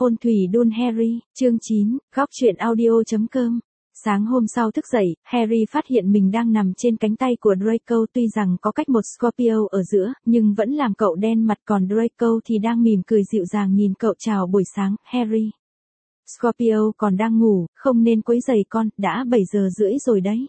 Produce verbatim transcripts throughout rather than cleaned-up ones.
Hôn thủy đun Harry, chương chín, góc truyện audio chấm com. Sáng hôm sau thức dậy, Harry phát hiện mình đang nằm trên cánh tay của Draco, tuy rằng có cách một Scorpio ở giữa, nhưng vẫn làm cậu đen mặt, còn Draco thì đang mỉm cười dịu dàng nhìn cậu chào buổi sáng. Harry, Scorpio còn đang ngủ, không nên quấy rầy con, đã bảy giờ rưỡi rồi đấy.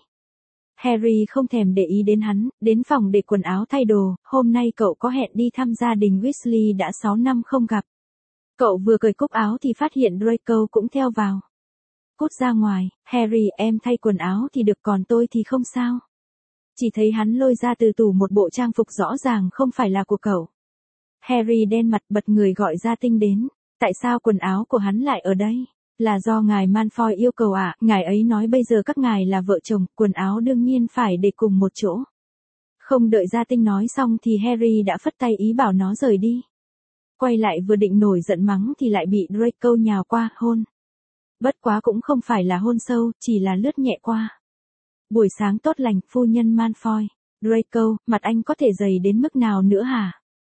Harry không thèm để ý đến hắn, đến phòng để quần áo thay đồ, hôm nay cậu có hẹn đi thăm gia đình Weasley đã sáu năm không gặp. Cậu vừa cởi cúc áo thì phát hiện Draco cũng theo vào. Cút ra ngoài, Harry, em thay quần áo thì được, còn tôi thì không sao. Chỉ thấy hắn lôi ra từ tủ một bộ trang phục rõ ràng không phải là của cậu. Harry đen mặt bật người gọi gia tinh đến. Tại sao quần áo của hắn lại ở đây? Là do ngài Malfoy yêu cầu ạ, à? Ngài ấy nói bây giờ các ngài là vợ chồng, quần áo đương nhiên phải để cùng một chỗ. Không đợi gia tinh nói xong thì Harry đã phất tay ý bảo nó rời đi. Quay lại vừa định nổi giận mắng thì lại bị Draco nhào qua, hôn. Bất quá cũng không phải là hôn sâu, chỉ là lướt nhẹ qua. Buổi sáng tốt lành, phu nhân Malfoy. Draco, mặt anh có thể dày đến mức nào nữa hả?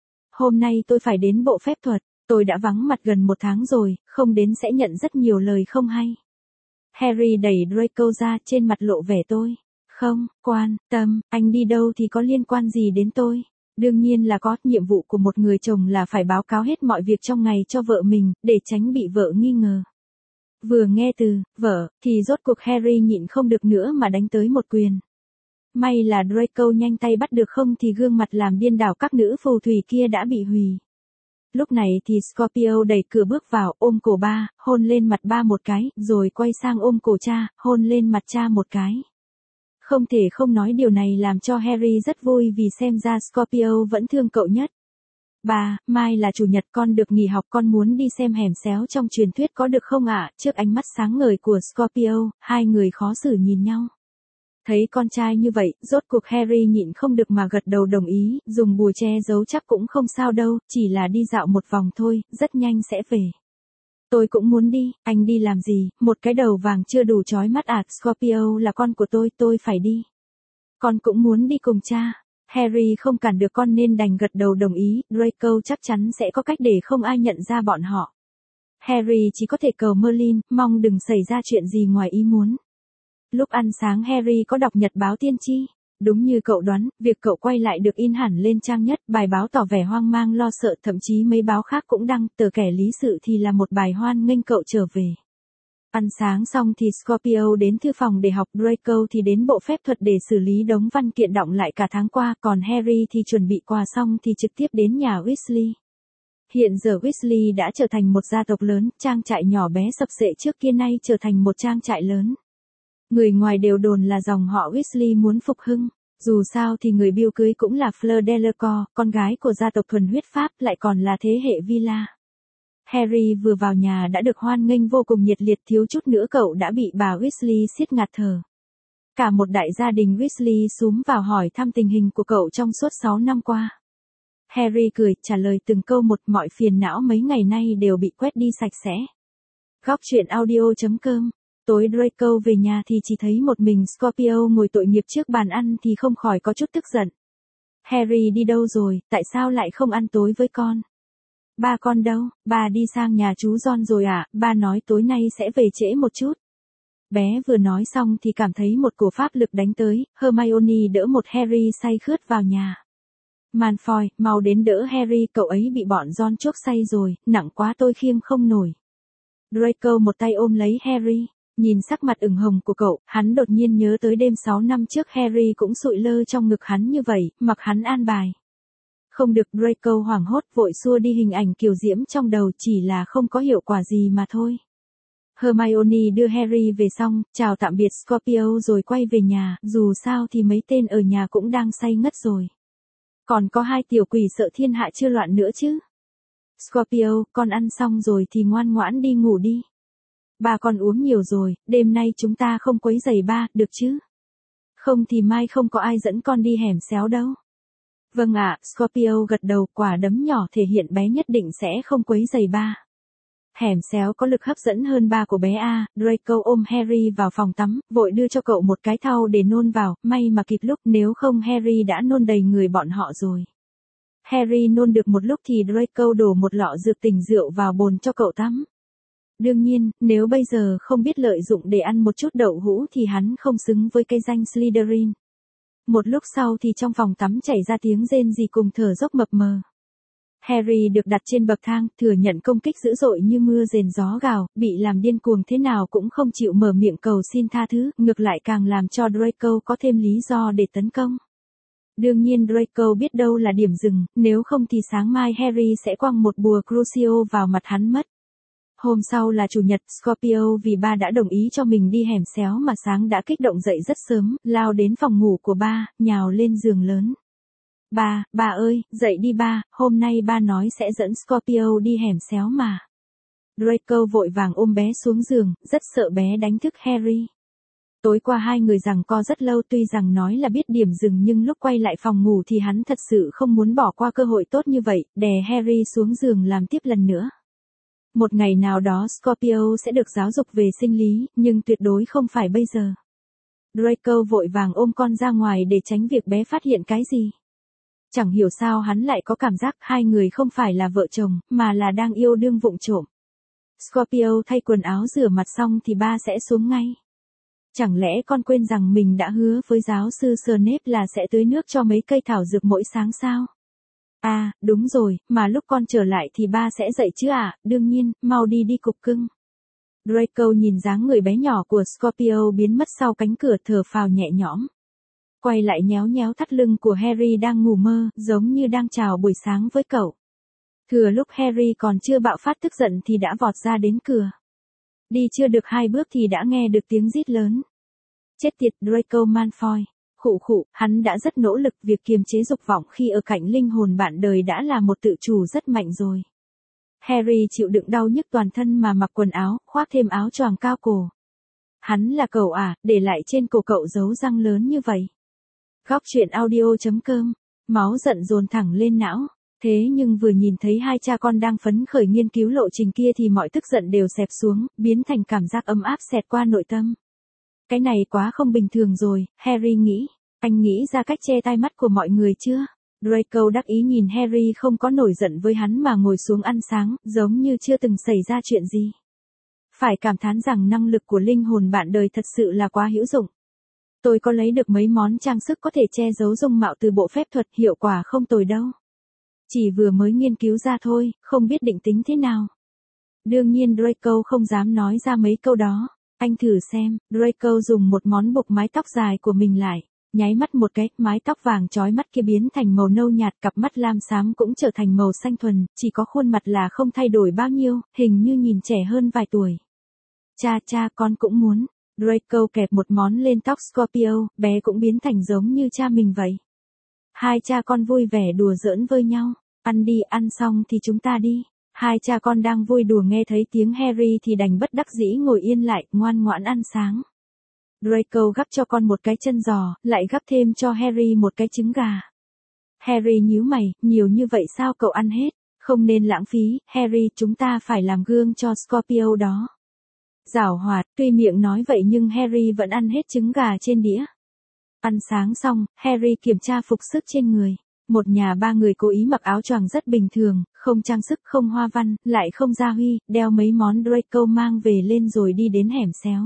Hôm nay tôi phải đến bộ phép thuật, tôi đã vắng mặt gần một tháng rồi, không đến sẽ nhận rất nhiều lời không hay. Harry đẩy Draco ra, trên mặt lộ vẻ tôi. Không, quan tâm, anh đi đâu thì có liên quan gì đến tôi? Đương nhiên là có, nhiệm vụ của một người chồng là phải báo cáo hết mọi việc trong ngày cho vợ mình, để tránh bị vợ nghi ngờ. Vừa nghe từ vợ, thì rốt cuộc Harry nhịn không được nữa mà đánh tới một quyền. May là Draco nhanh tay bắt được, không thì gương mặt làm điên đảo các nữ phù thủy kia đã bị hủy. Lúc này thì Scorpio đẩy cửa bước vào, ôm cổ ba, hôn lên mặt ba một cái, rồi quay sang ôm cổ cha, hôn lên mặt cha một cái. Không thể không nói điều này làm cho Harry rất vui, vì xem ra Scorpio vẫn thương cậu nhất. Ba, mai là chủ nhật, con được nghỉ học, con muốn đi xem hẻm xéo trong truyền thuyết có được không ạ? Trước ánh mắt sáng ngời của Scorpio, hai người khó xử nhìn nhau. Thấy con trai như vậy, rốt cuộc Harry nhịn không được mà gật đầu đồng ý, dùng bùa che giấu chắc cũng không sao đâu, chỉ là đi dạo một vòng thôi, rất nhanh sẽ về. Tôi cũng muốn đi, anh đi làm gì, một cái đầu vàng chưa đủ chói mắt à? Scorpio là con của tôi, tôi phải đi. Con cũng muốn đi cùng cha. Harry không cản được con nên đành gật đầu đồng ý, Draco chắc chắn sẽ có cách để không ai nhận ra bọn họ. Harry chỉ có thể cầu Merlin, mong đừng xảy ra chuyện gì ngoài ý muốn. Lúc ăn sáng Harry có đọc nhật báo tiên tri. Đúng như cậu đoán, việc cậu quay lại được in hẳn lên trang nhất, bài báo tỏ vẻ hoang mang lo sợ, thậm chí mấy báo khác cũng đăng, tờ kẻ lý sự thì là một bài hoan nghênh cậu trở về. Ăn sáng xong thì Scorpio đến thư phòng để học, Draco thì đến bộ phép thuật để xử lý đống văn kiện đọng lại cả tháng qua, còn Harry thì chuẩn bị quà xong thì trực tiếp đến nhà Weasley. Hiện giờ Weasley đã trở thành một gia tộc lớn, trang trại nhỏ bé sập xệ trước kia nay trở thành một trang trại lớn. Người ngoài đều đồn là dòng họ Weasley muốn phục hưng, dù sao thì người biêu cưới cũng là Fleur Delacour, con gái của gia tộc thuần huyết Pháp, lại còn là thế hệ Villa. Harry vừa vào nhà đã được hoan nghênh vô cùng nhiệt liệt, thiếu chút nữa cậu đã bị bà Weasley siết ngạt thở. Cả một đại gia đình Weasley xúm vào hỏi thăm tình hình của cậu trong suốt sáu năm qua. Harry cười, trả lời từng câu một, mọi phiền não mấy ngày nay đều bị quét đi sạch sẽ. Góc truyện audio chấm com. Tối Draco về nhà thì chỉ thấy một mình Scorpio ngồi tội nghiệp trước bàn ăn thì không khỏi có chút tức giận. Harry đi đâu rồi, tại sao lại không ăn tối với con? Ba con đâu, ba đi sang nhà chú John rồi à, ba nói tối nay sẽ về trễ một chút. Bé vừa nói xong thì cảm thấy một cổ pháp lực đánh tới, Hermione đỡ một Harry say khướt vào nhà. Malfoy, mau đến đỡ Harry, cậu ấy bị bọn John chuốc say rồi, nặng quá tôi khiêng không nổi. Draco một tay ôm lấy Harry. Nhìn sắc mặt ửng hồng của cậu, hắn đột nhiên nhớ tới đêm sáu năm trước Harry cũng sụi lơ trong ngực hắn như vậy, mặc hắn an bài. Không được, Draco hoảng hốt vội xua đi hình ảnh kiều diễm trong đầu, chỉ là không có hiệu quả gì mà thôi. Hermione đưa Harry về xong, chào tạm biệt Scorpio rồi quay về nhà, dù sao thì mấy tên ở nhà cũng đang say ngất rồi. Còn có hai tiểu quỷ sợ thiên hạ chưa loạn nữa chứ. Scorpio, con ăn xong rồi thì ngoan ngoãn đi ngủ đi. Ba con uống nhiều rồi, đêm nay chúng ta không quấy rầy ba, được chứ? Không thì mai không có ai dẫn con đi hẻm xéo đâu. Vâng ạ, Scorpio gật đầu, quả đấm nhỏ thể hiện bé nhất định sẽ không quấy rầy ba. Hẻm xéo có lực hấp dẫn hơn ba của bé A, Draco ôm Harry vào phòng tắm, vội đưa cho cậu một cái thau để nôn vào, may mà kịp lúc, nếu không Harry đã nôn đầy người bọn họ rồi. Harry nôn được một lúc thì Draco đổ một lọ dược tỉnh rượu vào bồn cho cậu tắm. Đương nhiên, nếu bây giờ không biết lợi dụng để ăn một chút đậu hũ thì hắn không xứng với cái danh Slytherin. Một lúc sau thì trong phòng tắm chảy ra tiếng rên rỉ cùng thở dốc mập mờ. Harry được đặt trên bậc thang, thừa nhận công kích dữ dội như mưa rền gió gào, bị làm điên cuồng thế nào cũng không chịu mở miệng cầu xin tha thứ, ngược lại càng làm cho Draco có thêm lý do để tấn công. Đương nhiên Draco biết đâu là điểm dừng, nếu không thì sáng mai Harry sẽ quăng một bùa Crucio vào mặt hắn mất. Hôm sau là chủ nhật, Scorpio vì ba đã đồng ý cho mình đi hẻm xéo mà sáng đã kích động dậy rất sớm, lao đến phòng ngủ của ba, nhào lên giường lớn. Ba, ba ơi, dậy đi ba, hôm nay ba nói sẽ dẫn Scorpio đi hẻm xéo mà. Draco vội vàng ôm bé xuống giường, rất sợ bé đánh thức Harry. Tối qua hai người giằng co rất lâu, tuy rằng nói là biết điểm dừng nhưng lúc quay lại phòng ngủ thì hắn thật sự không muốn bỏ qua cơ hội tốt như vậy, đè Harry xuống giường làm tiếp lần nữa. Một ngày nào đó Scorpio sẽ được giáo dục về sinh lý, nhưng tuyệt đối không phải bây giờ. Draco vội vàng ôm con ra ngoài để tránh việc bé phát hiện cái gì. Chẳng hiểu sao hắn lại có cảm giác hai người không phải là vợ chồng, mà là đang yêu đương vụng trộm. Scorpio thay quần áo rửa mặt xong thì ba sẽ xuống ngay. Chẳng lẽ con quên rằng mình đã hứa với giáo sư Snape là sẽ tưới nước cho mấy cây thảo dược mỗi sáng sao? À, đúng rồi, mà lúc con trở lại thì ba sẽ dậy chứ à, đương nhiên, mau đi đi cục cưng. Draco nhìn dáng người bé nhỏ của Scorpio biến mất sau cánh cửa, thở phào nhẹ nhõm. Quay lại nhéo nhéo thắt lưng của Harry đang ngủ mơ, giống như đang chào buổi sáng với cậu. Thừa lúc Harry còn chưa bạo phát tức giận thì đã vọt ra đến cửa. Đi chưa được hai bước thì đã nghe được tiếng rít lớn. Chết tiệt Draco Malfoy. Khụ khụ, hắn đã rất nỗ lực, việc kiềm chế dục vọng khi ở cạnh linh hồn bạn đời đã là một tự chủ rất mạnh rồi. Harry chịu đựng đau nhức toàn thân mà mặc quần áo, khoác thêm áo choàng cao cổ. Hắn là cậu à, để lại trên cổ cậu dấu răng lớn như vậy. Góc truyện audio chấm com, máu giận dồn thẳng lên não. Thế nhưng vừa nhìn thấy hai cha con đang phấn khởi nghiên cứu lộ trình kia thì mọi tức giận đều xẹp xuống, biến thành cảm giác ấm áp xẹt qua nội tâm. Cái này quá không bình thường rồi, Harry nghĩ. Anh nghĩ ra cách che tai mắt của mọi người chưa? Draco đắc ý nhìn Harry không có nổi giận với hắn mà ngồi xuống ăn sáng, giống như chưa từng xảy ra chuyện gì. Phải cảm thán rằng năng lực của linh hồn bạn đời thật sự là quá hữu dụng. Tôi có lấy được mấy món trang sức có thể che giấu dung mạo từ bộ phép thuật, hiệu quả không tồi đâu. Chỉ vừa mới nghiên cứu ra thôi, không biết định tính thế nào. Đương nhiên Draco không dám nói ra mấy câu đó. Anh thử xem, Draco dùng một món buộc mái tóc dài của mình lại. Nháy mắt một cái, mái tóc vàng chói mắt kia biến thành màu nâu nhạt, cặp mắt lam xám cũng trở thành màu xanh thuần, chỉ có khuôn mặt là không thay đổi bao nhiêu, hình như nhìn trẻ hơn vài tuổi. Cha cha, con cũng muốn. Draco kẹp một món lên tóc Scorpio, bé cũng biến thành giống như cha mình vậy. Hai cha con vui vẻ đùa giỡn với nhau. Ăn đi, ăn xong thì chúng ta đi. Hai cha con đang vui đùa nghe thấy tiếng Harry thì đành bất đắc dĩ ngồi yên lại, ngoan ngoãn ăn sáng. Draco gắp cho con một cái chân giò, lại gắp thêm cho Harry một cái trứng gà. Harry nhíu mày, nhiều như vậy sao cậu ăn hết? Không nên lãng phí, Harry, chúng ta phải làm gương cho Scorpio đó. Giảo hoạt, tuy miệng nói vậy nhưng Harry vẫn ăn hết trứng gà trên đĩa. Ăn sáng xong, Harry kiểm tra phục sức trên người. Một nhà ba người cố ý mặc áo choàng rất bình thường, không trang sức, không hoa văn, lại không gia huy, đeo mấy món Draco mang về lên rồi đi đến hẻm xéo.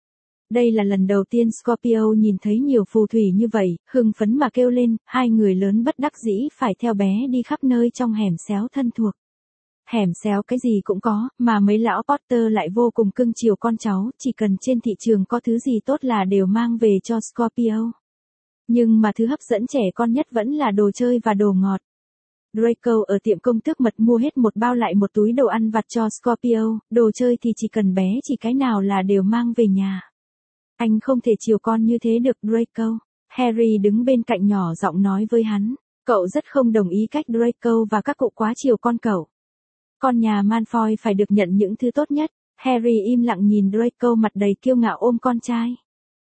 Đây là lần đầu tiên Scorpio nhìn thấy nhiều phù thủy như vậy, hưng phấn mà kêu lên, hai người lớn bất đắc dĩ phải theo bé đi khắp nơi trong hẻm xéo thân thuộc. Hẻm xéo cái gì cũng có, mà mấy lão Potter lại vô cùng cưng chiều con cháu, chỉ cần trên thị trường có thứ gì tốt là đều mang về cho Scorpio. Nhưng mà thứ hấp dẫn trẻ con nhất vẫn là đồ chơi và đồ ngọt. Draco ở tiệm công tước mật mua hết một bao lại một túi đồ ăn vặt cho Scorpio, đồ chơi thì chỉ cần bé chỉ cái nào là đều mang về nhà. Anh không thể chiều con như thế được Draco. Harry đứng bên cạnh nhỏ giọng nói với hắn. Cậu rất không đồng ý cách Draco và các cụ quá chiều con cậu. Con nhà Malfoy phải được nhận những thứ tốt nhất. Harry im lặng nhìn Draco mặt đầy kiêu ngạo ôm con trai.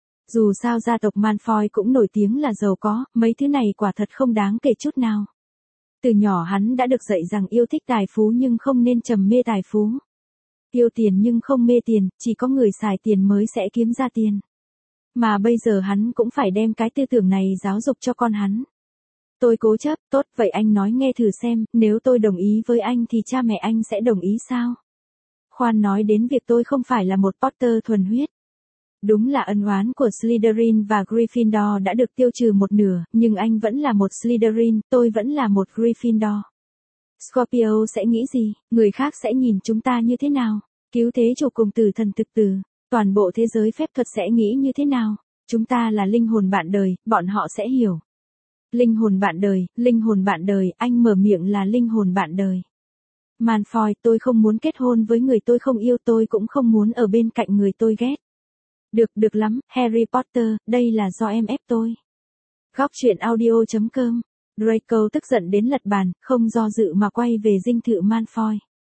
Dù sao gia tộc Malfoy cũng nổi tiếng là giàu có, mấy thứ này quả thật không đáng kể chút nào. Từ nhỏ hắn đã được dạy rằng yêu thích tài phú nhưng không nên trầm mê tài phú. Tiêu tiền nhưng không mê tiền, chỉ có người xài tiền mới sẽ kiếm ra tiền. Mà bây giờ hắn cũng phải đem cái tư tưởng này giáo dục cho con hắn. Tôi cố chấp, tốt, vậy anh nói nghe thử xem, nếu tôi đồng ý với anh thì cha mẹ anh sẽ đồng ý sao? khoan nói đến việc tôi không phải là một Potter thuần huyết. Đúng là ân oán của Slytherin và Gryffindor đã được tiêu trừ một nửa, nhưng anh vẫn là một Slytherin, tôi vẫn là một Gryffindor. Scorpio sẽ nghĩ gì, người khác sẽ nhìn chúng ta như thế nào? Cứu thế chủ cùng tử thần thực tử, toàn bộ thế giới phép thuật sẽ nghĩ như thế nào? Chúng ta là linh hồn bạn đời, bọn họ sẽ hiểu. Linh hồn bạn đời, linh hồn bạn đời, anh mở miệng là linh hồn bạn đời. Malfoy, tôi không muốn kết hôn với người tôi không yêu, tôi cũng không muốn ở bên cạnh người tôi ghét. Được, được lắm, Harry Potter, đây là do em ép tôi. Góc truyện audio chấm com. Draco tức giận đến lật bàn, không do dự mà quay về dinh thự Malfoy.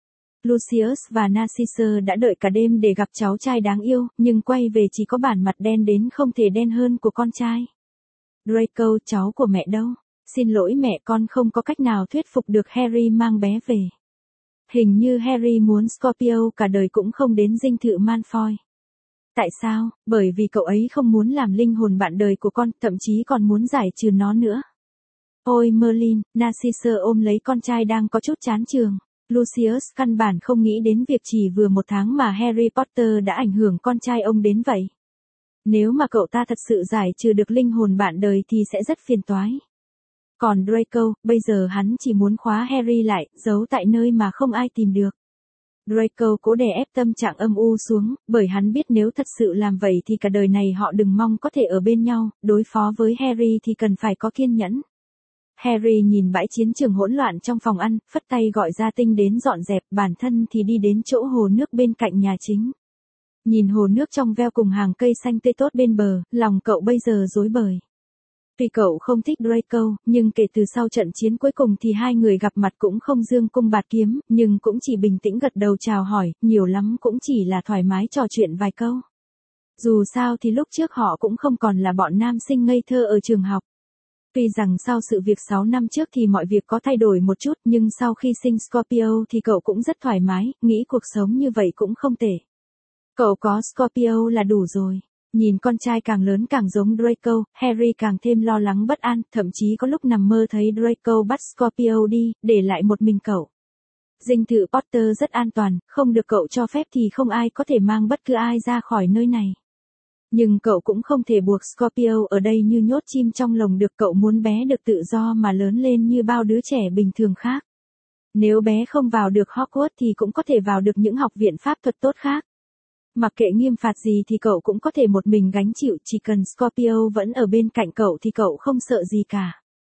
Lucius và Narcissa đã đợi cả đêm để gặp cháu trai đáng yêu, nhưng quay về chỉ có bản mặt đen đến không thể đen hơn của con trai. Draco, cháu của mẹ đâu? Xin lỗi mẹ, con không có cách nào thuyết phục được Harry mang bé về. Hình như Harry muốn Scorpio cả đời cũng không đến dinh thự Malfoy. Tại sao? Bởi vì cậu ấy không muốn làm linh hồn bạn đời của con, thậm chí còn muốn giải trừ nó nữa. Ôi Merlin, Narcissa ôm lấy con trai đang có chút chán trường. Lucius căn bản không nghĩ đến việc chỉ vừa một tháng mà Harry Potter đã ảnh hưởng con trai ông đến vậy. Nếu mà cậu ta thật sự giải trừ được linh hồn bạn đời thì sẽ rất phiền toái. Còn Draco, bây giờ hắn chỉ muốn khóa Harry lại, giấu tại nơi mà không ai tìm được. Draco cố đè ép tâm trạng âm u xuống, bởi hắn biết nếu thật sự làm vậy thì cả đời này họ đừng mong có thể ở bên nhau, đối phó với Harry thì cần phải có kiên nhẫn. Harry nhìn bãi chiến trường hỗn loạn trong phòng ăn, phất tay gọi Gia Tinh đến dọn dẹp, bản thân thì đi đến chỗ hồ nước bên cạnh nhà chính. Nhìn hồ nước trong veo cùng hàng cây xanh tươi tốt bên bờ, lòng cậu bây giờ rối bời. Tuy cậu không thích Draco, nhưng kể từ sau trận chiến cuối cùng thì hai người gặp mặt cũng không dương cung bạt kiếm, nhưng cũng chỉ bình tĩnh gật đầu chào hỏi, nhiều lắm cũng chỉ là thoải mái trò chuyện vài câu. Dù sao thì lúc trước họ cũng không còn là bọn nam sinh ngây thơ ở trường học. Tuy rằng sau sự việc sáu năm trước thì mọi việc có thay đổi một chút, nhưng sau khi sinh Scorpio thì cậu cũng rất thoải mái, nghĩ cuộc sống như vậy cũng không tệ. Cậu có Scorpio là đủ rồi. Nhìn con trai càng lớn càng giống Draco, Harry càng thêm lo lắng bất an, thậm chí có lúc nằm mơ thấy Draco bắt Scorpio đi, để lại một mình cậu. Dinh thự Potter rất an toàn, không được cậu cho phép thì không ai có thể mang bất cứ ai ra khỏi nơi này. Nhưng cậu cũng không thể buộc Scorpio ở đây như nhốt chim trong lồng được, cậu muốn bé được tự do mà lớn lên như bao đứa trẻ bình thường khác. Nếu bé không vào được Hogwarts thì cũng có thể vào được những học viện pháp thuật tốt khác. Mặc kệ nghiêm phạt gì thì cậu cũng có thể một mình gánh chịu, chỉ cần Scorpio vẫn ở bên cạnh cậu thì cậu không sợ gì cả.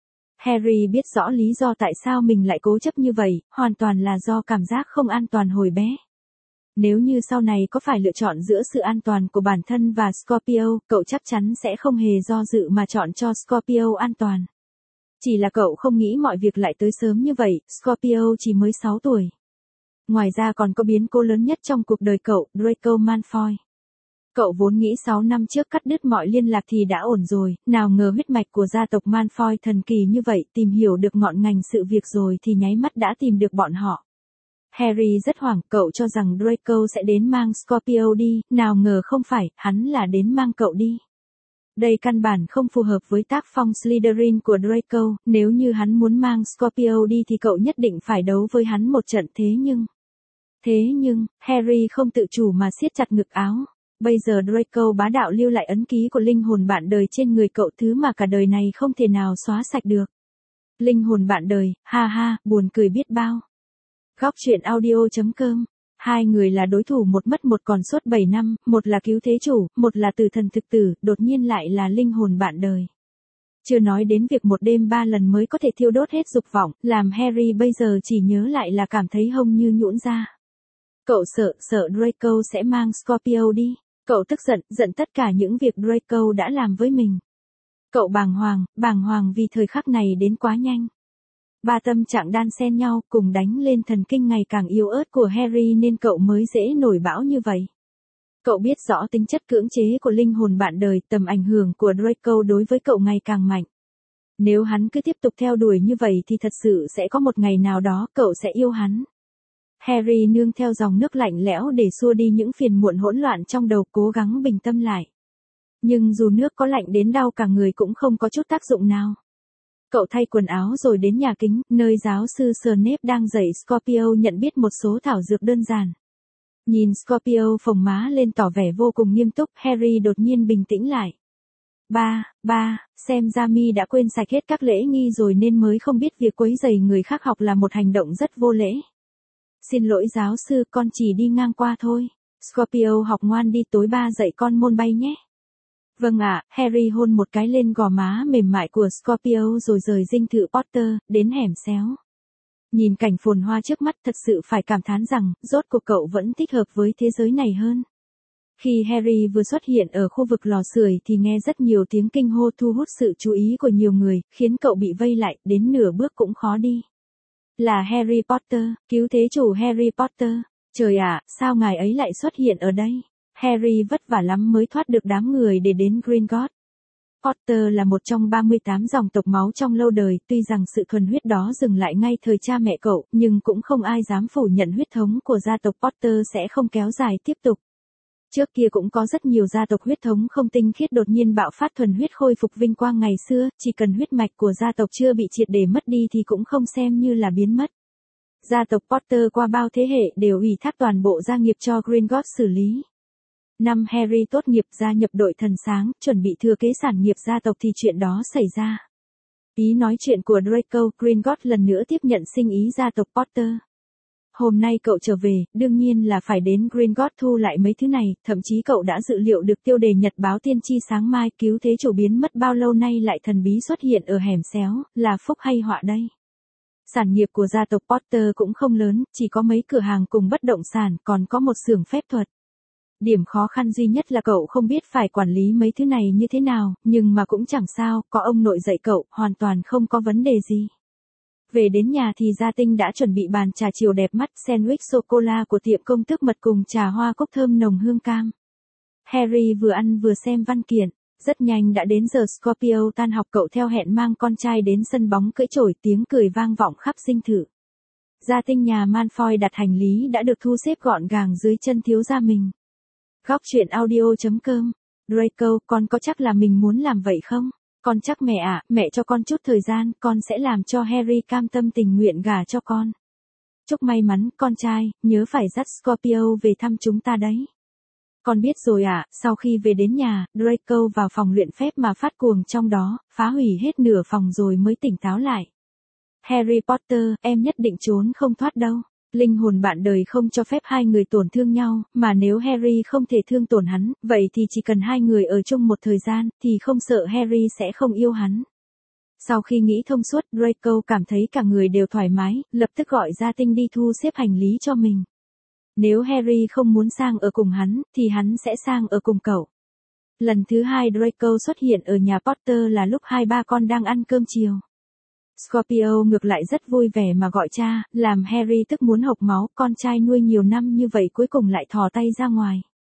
Harry biết rõ lý do tại sao mình lại cố chấp như vậy, hoàn toàn là do cảm giác không an toàn hồi bé. Nếu như sau này có phải lựa chọn giữa sự an toàn của bản thân và Scorpio, cậu chắc chắn sẽ không hề do dự mà chọn cho Scorpio an toàn. Chỉ là cậu không nghĩ mọi việc lại tới sớm như vậy, Scorpio chỉ mới sáu tuổi. Ngoài ra còn có biến cố lớn nhất trong cuộc đời cậu, Draco Malfoy. Cậu vốn nghĩ sáu năm trước cắt đứt mọi liên lạc thì đã ổn rồi, nào ngờ huyết mạch của gia tộc Malfoy thần kỳ như vậy, tìm hiểu được ngọn ngành sự việc rồi thì nháy mắt đã tìm được bọn họ. Harry rất hoảng, cậu cho rằng Draco sẽ đến mang Scorpio đi, nào ngờ không phải, hắn là đến mang cậu đi. Đây căn bản không phù hợp với tác phong Slytherin của Draco, nếu như hắn muốn mang Scorpio đi thì cậu nhất định phải đấu với hắn một trận, thế nhưng... Thế nhưng, Harry không tự chủ mà siết chặt ngực áo. Bây giờ Draco bá đạo lưu lại ấn ký của linh hồn bạn đời trên người cậu, thứ mà cả đời này không thể nào xóa sạch được. Linh hồn bạn đời, ha ha, buồn cười biết bao. Góc truyện audio chấm com. Hai người là đối thủ một mất một còn suốt bảy năm, một là cứu thế chủ, một là tử thần thực tử, đột nhiên lại là linh hồn bạn đời. Chưa nói đến việc một đêm ba lần mới có thể thiêu đốt hết dục vọng, làm Harry bây giờ chỉ nhớ lại là cảm thấy hông như nhũn ra. Cậu sợ, sợ Draco sẽ mang Scorpio đi. Cậu tức giận, giận tất cả những việc Draco đã làm với mình. Cậu bàng hoàng, bàng hoàng vì thời khắc này đến quá nhanh. Ba tâm trạng đan xen nhau, cùng đánh lên thần kinh ngày càng yếu ớt của Harry nên cậu mới dễ nổi bão như vậy. Cậu biết rõ tính chất cưỡng chế của linh hồn bạn đời, tầm ảnh hưởng của Draco đối với cậu ngày càng mạnh. Nếu hắn cứ tiếp tục theo đuổi như vậy thì thật sự sẽ có một ngày nào đó cậu sẽ yêu hắn. Harry nương theo dòng nước lạnh lẽo để xua đi những phiền muộn hỗn loạn trong đầu, cố gắng bình tâm lại. Nhưng dù nước có lạnh đến đau cả người cũng không có chút tác dụng nào. Cậu thay quần áo rồi đến nhà kính, nơi giáo sư Snape đang dạy Scorpio nhận biết một số thảo dược đơn giản. Nhìn Scorpio phồng má lên tỏ vẻ vô cùng nghiêm túc, Harry đột nhiên bình tĩnh lại. Ba, ba, xem ra mi đã quên sạch hết các lễ nghi rồi nên mới không biết việc quấy rầy người khác học là một hành động rất vô lễ. Xin lỗi giáo sư, con chỉ đi ngang qua thôi. Scorpio học ngoan đi, tối ba dạy con môn bay nhé. Vâng ạ, Harry hôn một cái lên gò má mềm mại của Scorpio rồi rời dinh thự Potter, đến hẻm xéo. Nhìn cảnh phồn hoa trước mắt thật sự phải cảm thán rằng, rốt cuộc cậu vẫn thích hợp với thế giới này hơn. Khi Harry vừa xuất hiện ở khu vực lò sưởi thì nghe rất nhiều tiếng kinh hô thu hút sự chú ý của nhiều người, khiến cậu bị vây lại, đến nửa bước cũng khó đi. Là Harry Potter, cứu thế chủ Harry Potter. Trời ạ, sao ngài ấy lại xuất hiện ở đây? Harry vất vả lắm mới thoát được đám người để đến Gringotts. Potter là một trong ba mươi tám dòng tộc máu trong lâu đời, tuy rằng sự thuần huyết đó dừng lại ngay thời cha mẹ cậu, nhưng cũng không ai dám phủ nhận huyết thống của gia tộc Potter sẽ không kéo dài tiếp tục. Trước kia cũng có rất nhiều gia tộc huyết thống không tinh khiết đột nhiên bạo phát thuần huyết khôi phục vinh quang ngày xưa, chỉ cần huyết mạch của gia tộc chưa bị triệt để mất đi thì cũng không xem như là biến mất. Gia tộc Potter qua bao thế hệ đều ủy thác toàn bộ gia nghiệp cho Gringotts xử lý. Năm Harry tốt nghiệp gia nhập đội thần sáng, chuẩn bị thừa kế sản nghiệp gia tộc thì chuyện đó xảy ra. Ý nói chuyện của Draco, Gringotts lần nữa tiếp nhận sinh ý gia tộc Potter. Hôm nay cậu trở về, đương nhiên là phải đến Gringotts thu lại mấy thứ này, thậm chí cậu đã dự liệu được tiêu đề nhật báo tiên tri sáng mai cứu thế chủ biến mất bao lâu nay lại thần bí xuất hiện ở hẻm xéo, là phúc hay họa đây. Sản nghiệp của gia tộc Potter cũng không lớn, chỉ có mấy cửa hàng cùng bất động sản, còn có một xưởng phép thuật. Điểm khó khăn duy nhất là cậu không biết phải quản lý mấy thứ này như thế nào, nhưng mà cũng chẳng sao, có ông nội dạy cậu, hoàn toàn không có vấn đề gì. Về đến nhà thì Gia Tinh đã chuẩn bị bàn trà chiều đẹp mắt, sandwich sô-cô-la của tiệm công tước mật cùng trà hoa cúc thơm nồng hương cam. Harry vừa ăn vừa xem văn kiện, rất nhanh đã đến giờ Scorpio tan học, cậu theo hẹn mang con trai đến sân bóng cưỡi chổi, tiếng cười vang vọng khắp dinh thự. Gia Tinh nhà Malfoy đặt hành lý đã được thu xếp gọn gàng dưới chân thiếu gia mình. Góc truyện audio chấm com. Draco, con có chắc là mình muốn làm vậy không? Con chắc mẹ ạ, à, mẹ cho con chút thời gian, con sẽ làm cho Harry cam tâm tình nguyện gả cho con. Chúc may mắn, con trai, nhớ phải dắt Scorpio về thăm chúng ta đấy. Con biết rồi ạ, à, sau khi về đến nhà, Draco vào phòng luyện phép mà phát cuồng trong đó, phá hủy hết nửa phòng rồi mới tỉnh táo lại. Harry Potter, em nhất định trốn không thoát đâu. Linh hồn bạn đời không cho phép hai người tổn thương nhau, mà nếu Harry không thể thương tổn hắn, vậy thì chỉ cần hai người ở chung một thời gian, thì không sợ Harry sẽ không yêu hắn. Sau khi nghĩ thông suốt, Draco cảm thấy cả người đều thoải mái, lập tức gọi Gia Tinh đi thu xếp hành lý cho mình. Nếu Harry không muốn sang ở cùng hắn, thì hắn sẽ sang ở cùng cậu. Lần thứ hai Draco xuất hiện ở nhà Potter là lúc hai ba con đang ăn cơm chiều. Scorpio ngược lại rất vui vẻ mà gọi cha, làm Harry tức muốn hộc máu, con trai nuôi nhiều năm như vậy cuối cùng lại thò tay ra ngoài.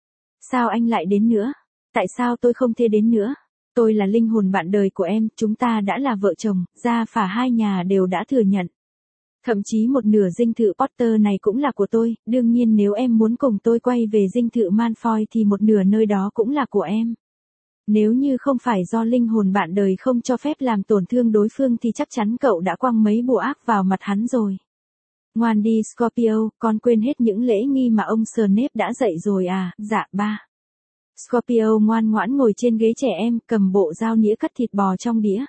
Sao anh lại đến nữa? Tại sao tôi không thể đến nữa? Tôi là linh hồn bạn đời của em, chúng ta đã là vợ chồng, gia phả hai nhà đều đã thừa nhận. Thậm chí một nửa dinh thự Potter này cũng là của tôi, đương nhiên nếu em muốn cùng tôi quay về dinh thự Malfoy thì một nửa nơi đó cũng là của em. Nếu như không phải do linh hồn bạn đời không cho phép làm tổn thương đối phương thì chắc chắn cậu đã quăng mấy bùa ác vào mặt hắn rồi. Ngoan đi Scorpio, con quên hết những lễ nghi mà ông Snape đã dạy rồi à, dạ ba. Scorpio ngoan ngoãn ngồi trên ghế trẻ em, cầm bộ dao nĩa cắt thịt bò trong đĩa.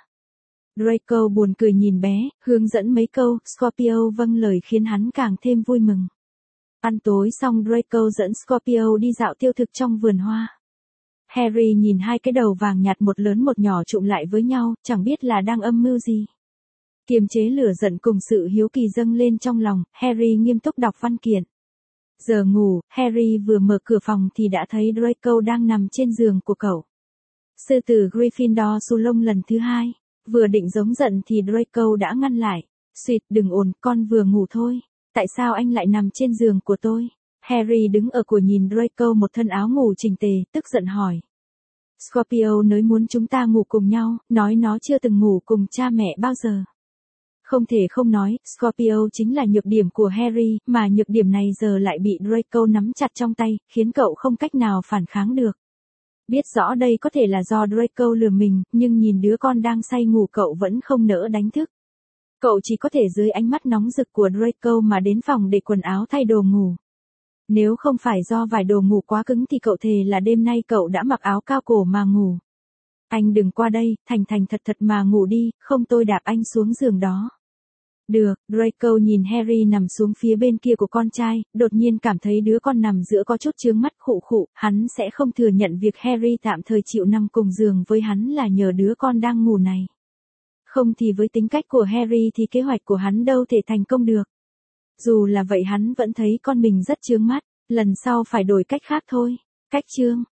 Draco buồn cười nhìn bé, hướng dẫn mấy câu, Scorpio vâng lời khiến hắn càng thêm vui mừng. Ăn tối xong Draco dẫn Scorpio đi dạo tiêu thực trong vườn hoa. Harry nhìn hai cái đầu vàng nhạt một lớn một nhỏ trụm lại với nhau, chẳng biết là đang âm mưu gì. Kiềm chế lửa giận cùng sự hiếu kỳ dâng lên trong lòng, Harry nghiêm túc đọc văn kiện. Giờ ngủ, Harry vừa mở cửa phòng thì đã thấy Draco đang nằm trên giường của cậu. Sư tử Gryffindor xù lông lần thứ hai, vừa định giống giận thì Draco đã ngăn lại. Xuyệt, đừng ồn, con vừa ngủ thôi. Tại sao anh lại nằm trên giường của tôi? Harry đứng ở cửa nhìn Draco một thân áo ngủ chỉnh tề, tức giận hỏi. Scorpio nói muốn chúng ta ngủ cùng nhau, nói nó chưa từng ngủ cùng cha mẹ bao giờ. Không thể không nói, Scorpio chính là nhược điểm của Harry, mà nhược điểm này giờ lại bị Draco nắm chặt trong tay, khiến cậu không cách nào phản kháng được. Biết rõ đây có thể là do Draco lừa mình, nhưng nhìn đứa con đang say ngủ cậu vẫn không nỡ đánh thức. Cậu chỉ có thể dưới ánh mắt nóng rực của Draco mà đến phòng để quần áo thay đồ ngủ. Nếu không phải do vải đồ ngủ quá cứng thì cậu thề là đêm nay cậu đã mặc áo cao cổ mà ngủ. Anh đừng qua đây, thành thành thật thật mà ngủ đi, không tôi đạp anh xuống giường đó. Được, Draco nhìn Harry nằm xuống phía bên kia của con trai, đột nhiên cảm thấy đứa con nằm giữa có chút chướng mắt khụ khụ, hắn sẽ không thừa nhận việc Harry tạm thời chịu nằm cùng giường với hắn là nhờ đứa con đang ngủ này. Không thì với tính cách của Harry thì kế hoạch của hắn đâu thể thành công được. Dù là vậy hắn vẫn thấy con mình rất chướng mắt, lần sau phải đổi cách khác thôi. Cách chương